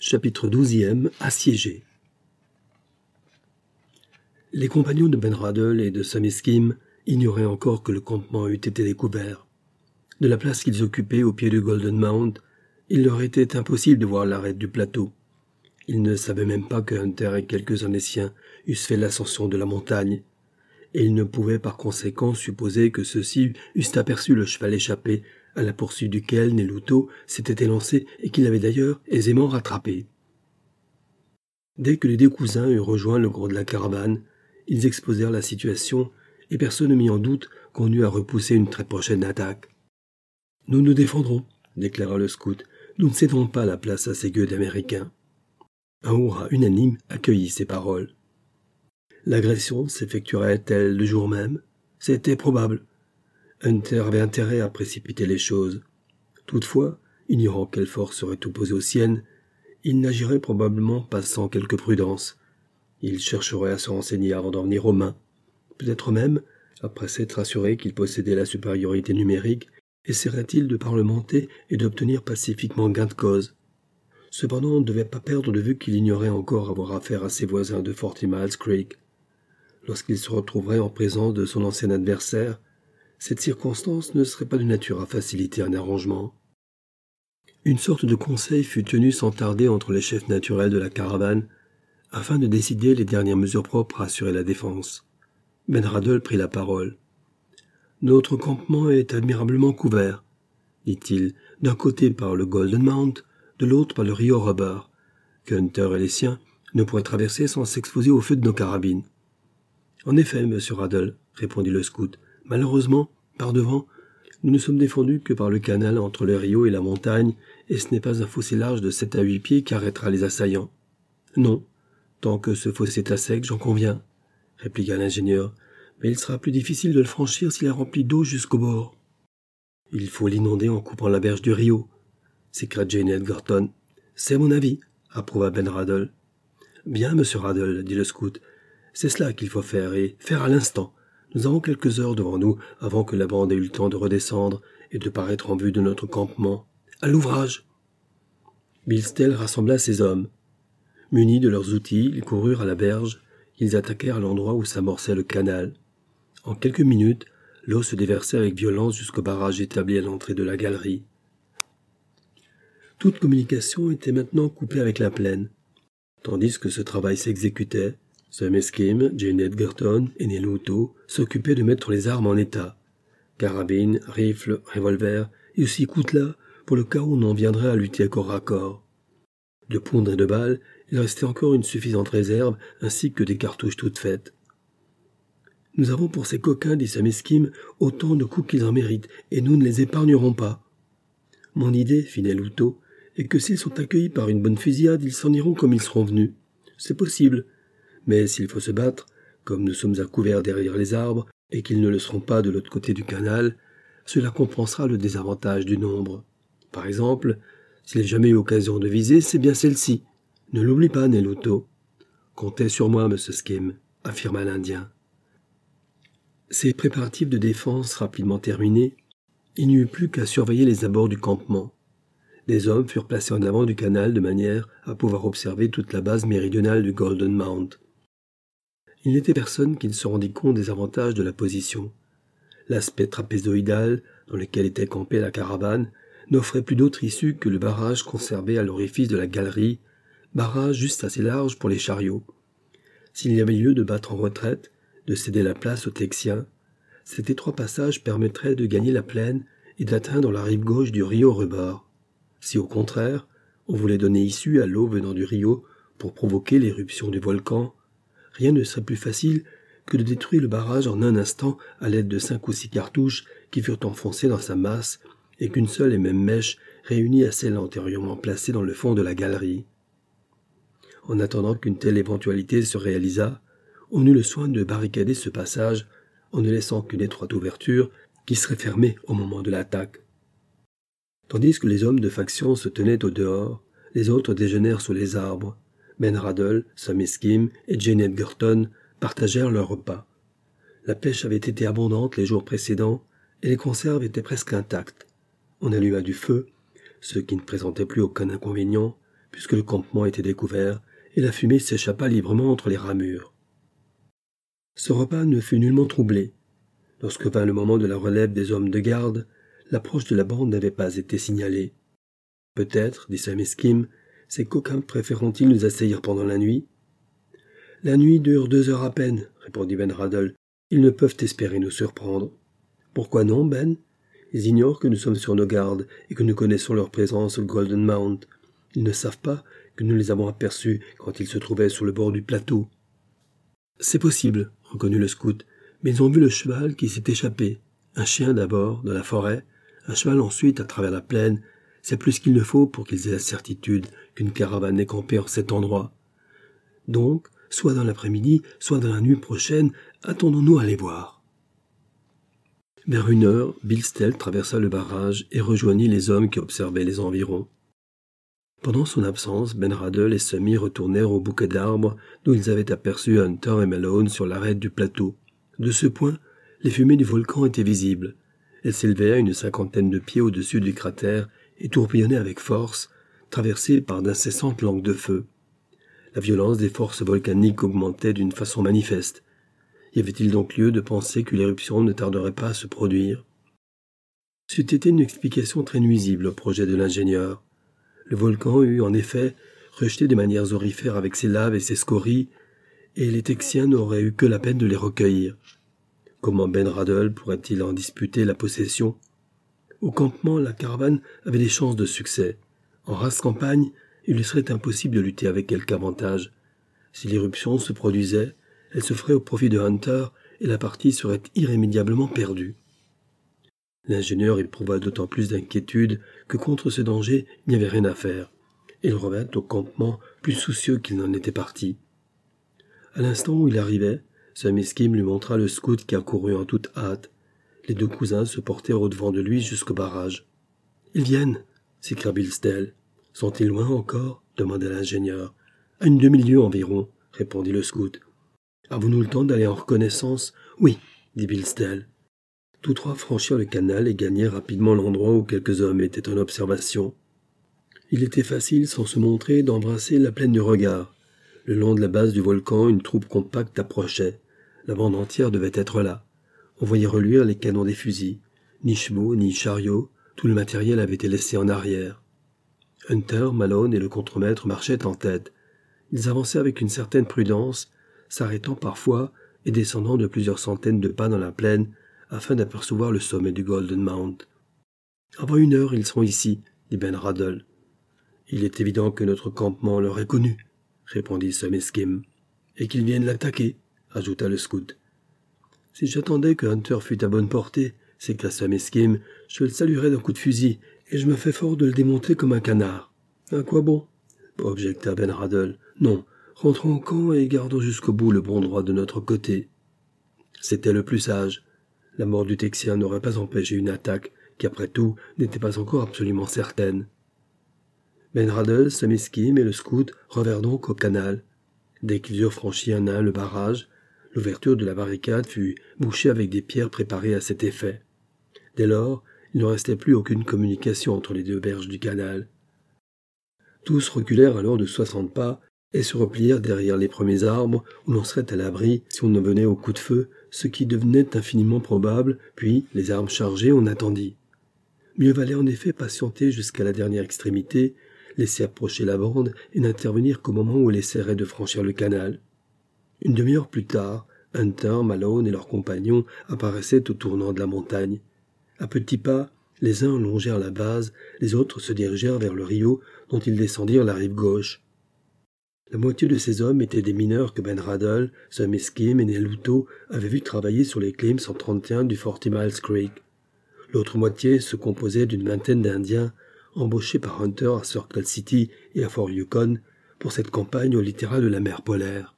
Chapitre 12e. Assiégé. Les compagnons de Ben Radl et de Sammy Skim ignoraient encore que le campement eût été découvert. De la place qu'ils occupaient au pied du Golden Mount, il leur était impossible de voir l'arête du plateau. Ils ne savaient même pas que Hunter et quelques-uns des siens eussent fait l'ascension de la montagne, et ils ne pouvaient par conséquent supposer que ceux-ci eussent aperçu le cheval échappé, à la poursuite duquel Nelluto s'était élancé et qu'il avait d'ailleurs aisément rattrapé. Dès que les deux cousins eurent rejoint le gros de la caravane, ils exposèrent la situation et personne ne mit en doute qu'on eût à repousser une très prochaine attaque. « Nous nous défendrons », déclara le scout. « Nous ne céderons pas la place à ces gueux d'Américains. » Un hurrah unanime accueillit ces paroles. L'agression s'effectuerait-elle le jour même? C'était probable. Hunter avait intérêt à précipiter les choses. Toutefois, ignorant quelle force serait opposée aux siennes, il n'agirait probablement pas sans quelque prudence. Il chercherait à se renseigner avant d'en venir aux mains. Peut-être même, après s'être assuré qu'il possédait la supériorité numérique, essaierait-il de parlementer et d'obtenir pacifiquement gain de cause. Cependant, on ne devait pas perdre de vue qu'il ignorait encore avoir affaire à ses voisins de Forty Miles Creek. Lorsqu'il se retrouverait en présence de son ancien adversaire, cette circonstance ne serait pas de nature à faciliter un arrangement. Une sorte de conseil fut tenu sans tarder entre les chefs naturels de la caravane, afin de décider les dernières mesures propres à assurer la défense. Ben Radl prit la parole. « Notre campement est admirablement couvert, dit-il, d'un côté par le Golden Mount, de l'autre par le Rio Rubber, que Hunter et les siens ne pourraient traverser sans s'exposer au feu de nos carabines. »« En effet, monsieur Radl, répondit le scout, malheureusement, par devant, nous ne sommes défendus que par le canal entre le Rio et la montagne, et ce n'est pas un fossé large de 7 à 8 pieds qui arrêtera les assaillants. »« Non, tant que ce fossé est à sec, j'en conviens, répliqua l'ingénieur, mais il sera plus difficile de le franchir s'il est rempli d'eau jusqu'au bord. »« Il faut l'inonder en coupant la berge du Rio, s'écria Jane Edgerton. »« C'est mon avis, approuva Ben Radl. »« Bien, monsieur Radl, dit le scout, c'est cela qu'il faut faire, et faire à l'instant. Nous avons quelques heures devant nous avant que la bande ait eu le temps de redescendre et de paraître en vue de notre campement. À l'ouvrage !» Bill Stell rassembla ses hommes. Munis de leurs outils, ils coururent à la berge, ils attaquèrent l'endroit où s'amorçait le canal. En quelques minutes, l'eau se déversait avec violence jusqu'au barrage établi à l'entrée de la galerie. Toute communication était maintenant coupée avec la plaine. Tandis que ce travail s'exécutait, Sammy Skim, Jane Edgerton et Nelluto s'occupaient de mettre les armes en état. Carabines, rifles, revolvers et aussi coutelas pour le cas où on en viendrait à lutter corps à corps. De poudre et de balles, il restait encore une suffisante réserve ainsi que des cartouches toutes faites. « Nous avons pour ces coquins, dit Sammy Skim, autant de coups qu'ils en méritent, et nous ne les épargnerons pas. »« Mon idée, fit Nelluto, est que s'ils sont accueillis par une bonne fusillade, ils s'en iront comme ils seront venus. C'est possible. Mais s'il faut se battre, comme nous sommes à couvert derrière les arbres, et qu'ils ne le seront pas de l'autre côté du canal, cela compensera le désavantage du nombre. Par exemple, s'il n'y a jamais eu occasion de viser, c'est bien celle-ci. Ne l'oublie pas, Nelluto. »« Comptez sur moi, monsieur Skim, affirma l'Indien. Ces préparatifs de défense rapidement terminés, il n'y eut plus qu'à surveiller les abords du campement. Des hommes furent placés en avant du canal de manière à pouvoir observer toute la base méridionale du Golden Mount. Il n'était personne qui ne se rendît compte des avantages de la position. L'aspect trapézoïdal dans lequel était campée la caravane n'offrait plus d'autre issue que le barrage conservé à l'orifice de la galerie, barrage juste assez large pour les chariots. S'il y avait lieu de battre en retraite, de céder la place aux Texiens, cet étroit passage permettrait de gagner la plaine et d'atteindre la rive gauche du Rio Rubber. Si au contraire, on voulait donner issue à l'eau venant du Rio pour provoquer l'éruption du volcan, rien ne serait plus facile que de détruire le barrage en un instant à l'aide de 5 ou 6 cartouches qui furent enfoncées dans sa masse et qu'une seule et même mèche réunie à celle antérieurement placée dans le fond de la galerie. En attendant qu'une telle éventualité se réalisât, on eut le soin de barricader ce passage en ne laissant qu'une étroite ouverture qui serait fermée au moment de l'attaque. Tandis que les hommes de faction se tenaient au dehors, les autres déjeunèrent sous les arbres. Ben Radl, Sammy Skim et Jane Edgerton partagèrent leur repas. La pêche avait été abondante les jours précédents et les conserves étaient presque intactes. On alluma du feu, ce qui ne présentait plus aucun inconvénient, puisque le campement était découvert et la fumée s'échappa librement entre les ramures. Ce repas ne fut nullement troublé. Lorsque vint le moment de la relève des hommes de garde, l'approche de la bande n'avait pas été signalée. Peut-être, dit Sam Esquim, ces coquins préféreront-ils nous assaillir pendant la nuit? La nuit dure 2 heures à peine, répondit Ben Radel. Ils ne peuvent espérer nous surprendre. Pourquoi non, Ben? Ils ignorent que nous sommes sur nos gardes et que nous connaissons leur présence au Golden Mount. Ils ne savent pas que nous les avons aperçus quand ils se trouvaient sur le bord du plateau. C'est possible, reconnut le scout, mais ils ont vu le cheval qui s'est échappé. Un chien d'abord, de la forêt, un cheval ensuite à travers la plaine. C'est plus qu'il ne faut pour qu'ils aient la certitude qu'une caravane est campée en cet endroit. Donc, soit dans l'après-midi, soit dans la nuit prochaine, attendons-nous à les voir. Vers 1 heure, Bill Stell traversa le barrage et rejoignit les hommes qui observaient les environs. Pendant son absence, Ben Radel et Semi retournèrent au bouquet d'arbres d'où ils avaient aperçu Hunter et Malone sur l'arête du plateau. De ce point, les fumées du volcan étaient visibles. Elles s'élevaient à une 50aine de pieds au-dessus du cratère et tourbillonnaient avec force, traversées par d'incessantes langues de feu. La violence des forces volcaniques augmentait d'une façon manifeste. Y avait-il donc lieu de penser que l'éruption ne tarderait pas à se produire? C'eût été une explication très nuisible au projet de l'ingénieur. Le volcan eut, en effet, rejeté des manières aurifères avec ses laves et ses scories, et les Texiens n'auraient eu que la peine de les recueillir. Comment Ben Radel pourrait-il en disputer la possession? Au campement, la caravane avait des chances de succès. En race campagne, il lui serait impossible de lutter avec quelque avantage. Si l'éruption se produisait, elle se ferait au profit de Hunter et la partie serait irrémédiablement perdue. L'ingénieur éprouva d'autant plus d'inquiétude que contre ce danger, il n'y avait rien à faire. Il revint au campement plus soucieux qu'il n'en était parti. À l'instant où il arrivait, Sam Esquim lui montra le scout qui accourut en toute hâte. Les 2 cousins se portèrent au-devant de lui jusqu'au barrage. « Ils viennent !» s'écria Bill Stell. « Sont-ils loin encore ?» demanda l'ingénieur. « À une demi-lieue environ, » répondit le scout. « Avons-nous le temps d'aller en reconnaissance ?»« Oui, » dit Bill Stell. Tous 3 franchirent le canal et gagnèrent rapidement l'endroit où quelques hommes étaient en observation. Il était facile, sans se montrer, d'embrasser la plaine du regard. Le long de la base du volcan, une troupe compacte approchait. La bande entière devait être là. On voyait reluire les canons des fusils. Ni chevaux, ni chariots, tout le matériel avait été laissé en arrière. Hunter, Malone et le contremaître marchaient en tête. Ils avançaient avec une certaine prudence, s'arrêtant parfois et descendant de plusieurs centaines de pas dans la plaine afin d'apercevoir le sommet du Golden Mount. « Avant 1 heure, ils seront ici, » dit Ben Radel. « Il est évident que notre campement leur est connu, » répondit Sam Esquim. « Et qu'ils viennent l'attaquer, » ajouta le scout. « Si j'attendais que Hunter fût à bonne portée, » s'écria Sam Esquim, « je le saluerais d'un coup de fusil, et je me fais fort de le démonter comme un canard. »« À quoi bon ?» objecta Ben Radel. « Non, rentrons au camp et gardons jusqu'au bout le bon droit de notre côté. » C'était le plus sage. La mort du Texien n'aurait pas empêché une attaque qui, après tout, n'était pas encore absolument certaine. Ben Radel, Sam Esquim et le scout revinrent donc au canal. Dès qu'ils eurent franchi un à un le barrage, l'ouverture de la barricade fut bouchée avec des pierres préparées à cet effet. Dès lors, il ne restait plus aucune communication entre les 2 berges du canal. Tous reculèrent alors de 60 pas et se replièrent derrière les premiers arbres où l'on serait à l'abri si on ne venait au coup de feu, ce qui devenait infiniment probable, puis, les armes chargées, on attendit. Mieux valait en effet patienter jusqu'à la dernière extrémité, laisser approcher la bande et n'intervenir qu'au moment où elle essaierait de franchir le canal. Une demi-heure plus tard, Hunter, Malone et leurs compagnons apparaissaient au tournant de la montagne. À petits pas, les uns longèrent la base, les autres se dirigèrent vers le rio dont ils descendirent la rive gauche. La moitié de ces hommes étaient des mineurs que Ben Radel, Sam Esquim et Neluto avaient vus travailler sur les claims 131 du 40 Miles Creek. L'autre moitié se composait d'une vingtaine d'Indiens embauchés par Hunter à Circle City et à Fort Yukon pour cette campagne au littoral de la mer polaire.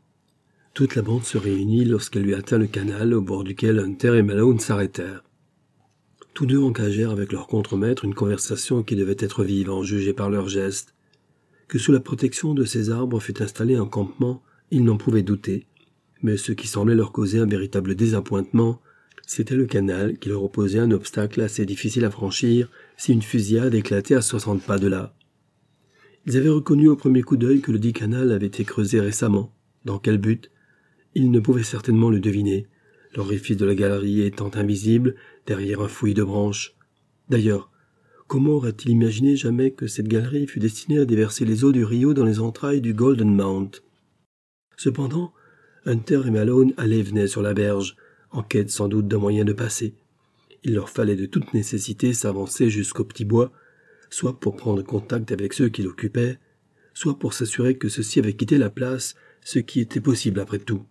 Toute la bande se réunit lorsqu'elle lui atteint le canal au bord duquel Hunter et Malone s'arrêtèrent. Tous 2 engagèrent avec leur contremaître une conversation qui devait être vive, en juger par leurs gestes. Que sous la protection de ces arbres fût installé un campement, ils n'en pouvaient douter. Mais ce qui semblait leur causer un véritable désappointement, c'était le canal qui leur opposait un obstacle assez difficile à franchir si une fusillade éclatait à 60 pas de là. Ils avaient reconnu au premier coup d'œil que le dit canal avait été creusé récemment. Dans quel but? Ils ne pouvaient certainement le deviner, l'orifice de la galerie étant invisible derrière un fouillis de branches. D'ailleurs, comment aurait-il imaginé jamais que cette galerie fût destinée à déverser les eaux du Rio dans les entrailles du Golden Mount? Cependant, Hunter et Malone allaient et venaient sur la berge, en quête sans doute d'un moyen de passer. Il leur fallait de toute nécessité s'avancer jusqu'au petit bois, soit pour prendre contact avec ceux qui l'occupaient, soit pour s'assurer que ceux-ci avaient quitté la place, ce qui était possible après tout.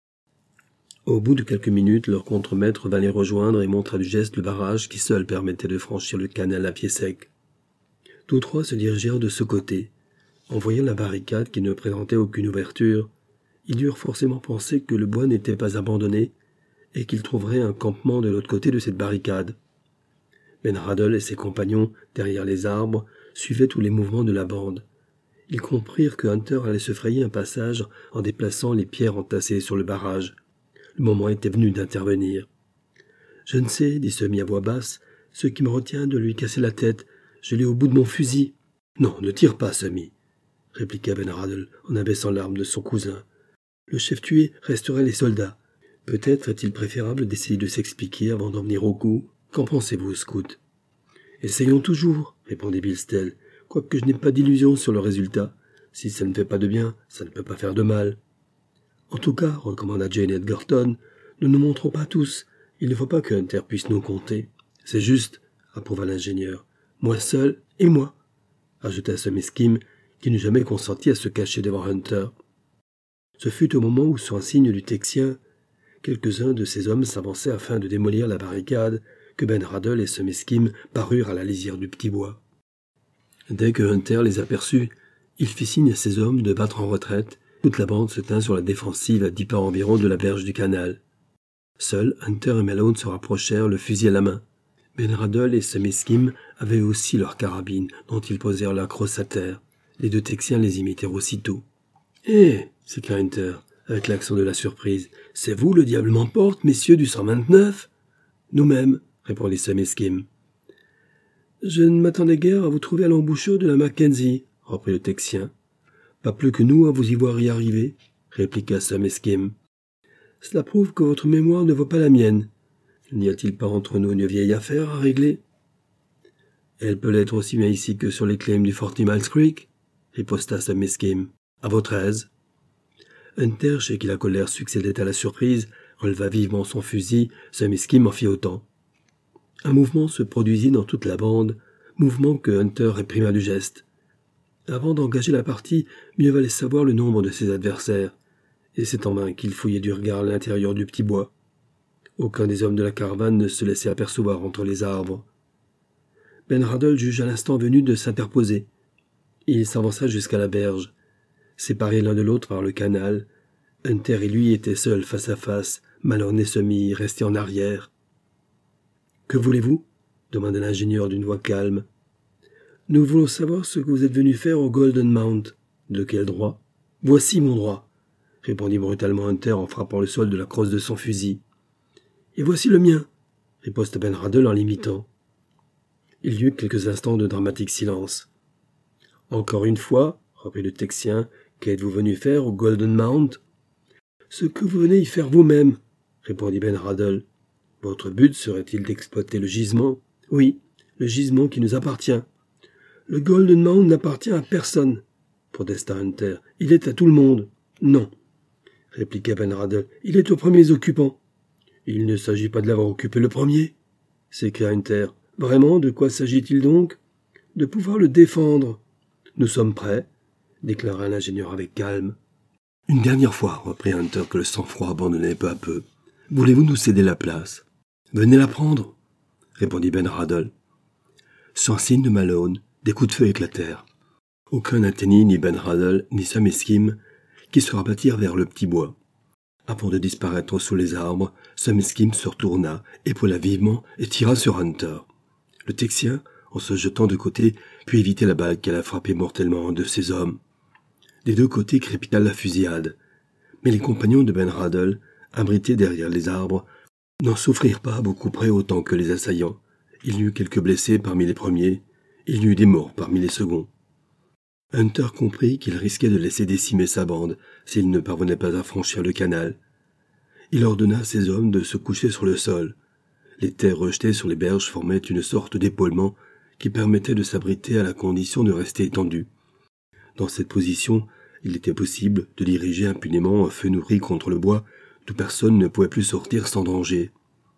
Au bout de quelques minutes, leur contremaître vint les rejoindre et montra du geste le barrage qui seul permettait de franchir le canal à pied sec. Tous trois se dirigèrent de ce côté. En voyant la barricade qui ne présentait aucune ouverture, ils durent forcément penser que le bois n'était pas abandonné et qu'ils trouveraient un campement de l'autre côté de cette barricade. Ben Radl et ses compagnons, derrière les arbres, suivaient tous les mouvements de la bande. Ils comprirent que Hunter allait se frayer un passage en déplaçant les pierres entassées sur le barrage. Le moment était venu d'intervenir. « Je ne sais, dit Semi à voix basse, ce qui me retient de lui casser la tête. Je l'ai au bout de mon fusil. »« Non, ne tire pas, Semi, » répliqua Ben Radl en abaissant l'arme de son cousin. « Le chef tué resterait les soldats. Peut-être est-il préférable d'essayer de s'expliquer avant d'en venir au coup. Qu'en pensez-vous, Scout ?»« Essayons toujours, » répondit Bilstel, « quoique je n'ai pas d'illusion sur le résultat. Si ça ne fait pas de bien, ça ne peut pas faire de mal. » « En tout cas, recommanda Jane Edgerton, ne nous montrons pas tous. Il ne faut pas que Hunter puisse nous compter. »« C'est juste, » approuva l'ingénieur. « Moi seul et moi, » ajouta Semi Skim, qui n'eut jamais consenti à se cacher devant Hunter. Ce fut au moment où, sur un signe du Texien, quelques-uns de ces hommes s'avançaient afin de démolir la barricade, que Ben Radl et Semi Skim parurent à la lisière du petit bois. Dès que Hunter les aperçut, il fit signe à ses hommes de battre en retraite. Toute la bande se tint sur la défensive à 10 pas environ de la berge du canal. Seuls Hunter et Malone se rapprochèrent, le fusil à la main. Ben Radl et Semi Skim avaient aussi leurs carabines, dont ils posèrent la crosse à terre. Les deux Texiens les imitèrent aussitôt. « Hé !» s'écria Hunter, avec l'accent de la surprise. « C'est vous le diable m'emporte, messieurs du 129 ?»« Nous-mêmes, » répondit Semi Skim. « Je ne m'attendais guère à vous trouver à l'embouchure de la Mackenzie, » reprit le Texien. « Pas plus que nous à vous y voir y arriver, » répliqua Semi Skim. « Cela prouve que votre mémoire ne vaut pas la mienne. N'y a-t-il pas entre nous une vieille affaire à régler ? » « Elle peut l'être aussi bien ici que sur les claims du 40 Miles Creek, » riposta Semi Skim. « À votre aise. » Hunter, chez qui la colère succédait à la surprise, releva vivement son fusil, Semi Skim en fit autant. Un mouvement se produisit dans toute la bande, mouvement que Hunter réprima du geste. Avant d'engager la partie, mieux valait savoir le nombre de ses adversaires, et c'est en vain qu'il fouillait du regard l'intérieur du petit bois. Aucun des hommes de la caravane ne se laissait apercevoir entre les arbres. Ben Radl jugea l'instant venu de s'interposer. Il s'avança jusqu'à la berge. Séparés l'un de l'autre par le canal, Hunter et lui étaient seuls face à face, Malone et Semi restés en arrière. « Que voulez-vous » demanda l'ingénieur d'une voix calme. « Nous voulons savoir ce que vous êtes venu faire au Golden Mount. »« De quel droit ?»« Voici mon droit, » répondit brutalement Hunter en frappant le sol de la crosse de son fusil. « Et voici le mien, » riposta Ben Radl en l'imitant. Il y eut quelques instants de dramatique silence. « Encore une fois, » reprit le Texien, « qu'êtes-vous venu faire au Golden Mount ?»« Ce que vous venez y faire vous-même, » répondit Ben Radl. « Votre but serait-il d'exploiter le gisement ? » ?»« Oui, le gisement qui nous appartient. »« Le Golden Mount n'appartient à personne, » protesta Hunter. « Il est à tout le monde. »« Non, » répliqua Ben Radl. « Il est aux premiers occupants. »« Il ne s'agit pas de l'avoir occupé le premier, » s'écria Hunter. « Vraiment, de quoi s'agit-il donc ? » ?»« De pouvoir le défendre. »« Nous sommes prêts, » déclara l'ingénieur avec calme. « Une dernière fois, » reprit Hunter que le sang-froid abandonnait peu à peu. « Voulez-vous nous céder la place ? » « Venez la prendre, » répondit Ben Radl. Sans signe de Malone, des coups de feu éclatèrent. Aucun n'atteignit ni Ben Radl ni Semi Skim, qui se rabattirent vers le petit bois. Avant de disparaître sous les arbres, Semi Skim se retourna, épaula vivement et tira sur Hunter. Le Texien, en se jetant de côté, put éviter la balle qui alla frapper mortellement un de ses hommes. Des deux côtés crépita la fusillade, mais les compagnons de Ben Radl, abrités derrière les arbres, n'en souffrirent pas beaucoup près autant que les assaillants. Il y eut quelques blessés parmi les premiers, il y eut des morts parmi les seconds. Hunter comprit qu'il risquait de laisser décimer sa bande s'il ne parvenait pas à franchir le canal. Il ordonna à ses hommes de se coucher sur le sol. Les terres rejetées sur les berges formaient une sorte d'épaulement qui permettait de s'abriter à la condition de rester étendu. Dans cette position, il était possible de diriger impunément un feu nourri contre le bois d'où personne ne pouvait plus sortir sans danger.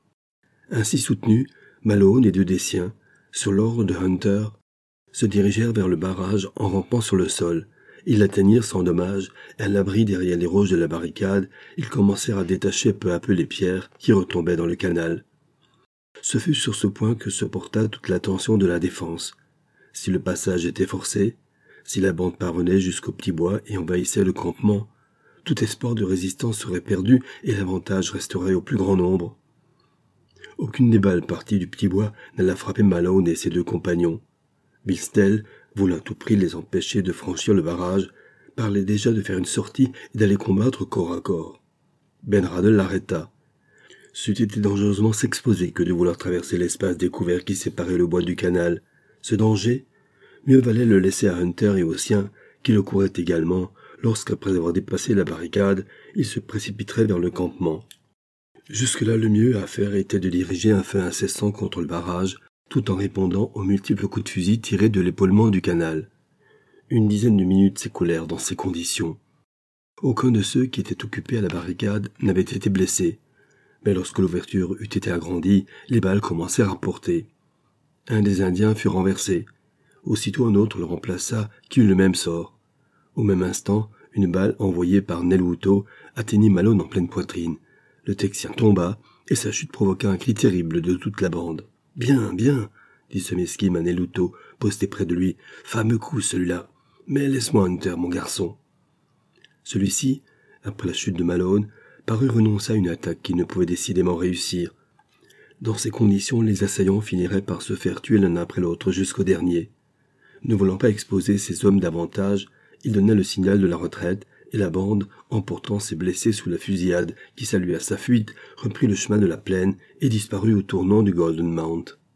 Ainsi soutenus, Malone et deux des siens, sur l'ordre de Hunter, se dirigèrent vers le barrage en rampant sur le sol. Ils l'atteignirent sans dommage, et à l'abri derrière les roches de la barricade, ils commencèrent à détacher peu à peu les pierres qui retombaient dans le canal. Ce fut sur ce point que se porta toute l'attention de la défense. Si le passage était forcé, si la bande parvenait jusqu'au petit bois et envahissait le campement, tout espoir de résistance serait perdu et l'avantage resterait au plus grand nombre. Aucune des balles parties du petit bois n'alla frapper Malone et ses deux compagnons. Bill Stell, voulant à tout prix les empêcher de franchir le barrage, parlait déjà de faire une sortie et d'aller combattre corps à corps. Ben Radel l'arrêta. C'eût été dangereusement s'exposer que de vouloir traverser l'espace découvert qui séparait le bois du canal. Ce danger, mieux valait le laisser à Hunter et aux siens, qui le couraient également, lorsqu'après avoir dépassé la barricade, ils se précipiteraient vers le campement. Jusque-là, le mieux à faire était de diriger un feu incessant contre le barrage, tout en répondant aux multiples coups de fusil tirés de l'épaulement du canal. Une dizaine de minutes s'écoulèrent dans ces conditions. Aucun de ceux qui étaient occupés à la barricade n'avait été blessé, mais lorsque l'ouverture eut été agrandie, les balles commencèrent à porter. Un des Indiens fut renversé. Aussitôt un autre le remplaça, qui eut le même sort. Au même instant, une balle envoyée par Nelwuto atteignit Malone en pleine poitrine. Le Texien tomba, et sa chute provoqua un cri terrible de toute la bande. « Bien, bien !» dit Semeskim à Nelwuto, posté près de lui. « Fameux coup, celui-là. Mais laisse-moi Hunter, mon garçon. » Celui-ci, après la chute de Malone, parut renoncer à une attaque qui ne pouvait décidément réussir. Dans ces conditions, les assaillants finiraient par se faire tuer l'un après l'autre jusqu'au dernier. Ne voulant pas exposer ses hommes davantage, il donna le signal de la retraite, et la bande, emportant ses blessés sous la fusillade qui salua sa fuite, reprit le chemin de la plaine et disparut au tournant du Golden Mount.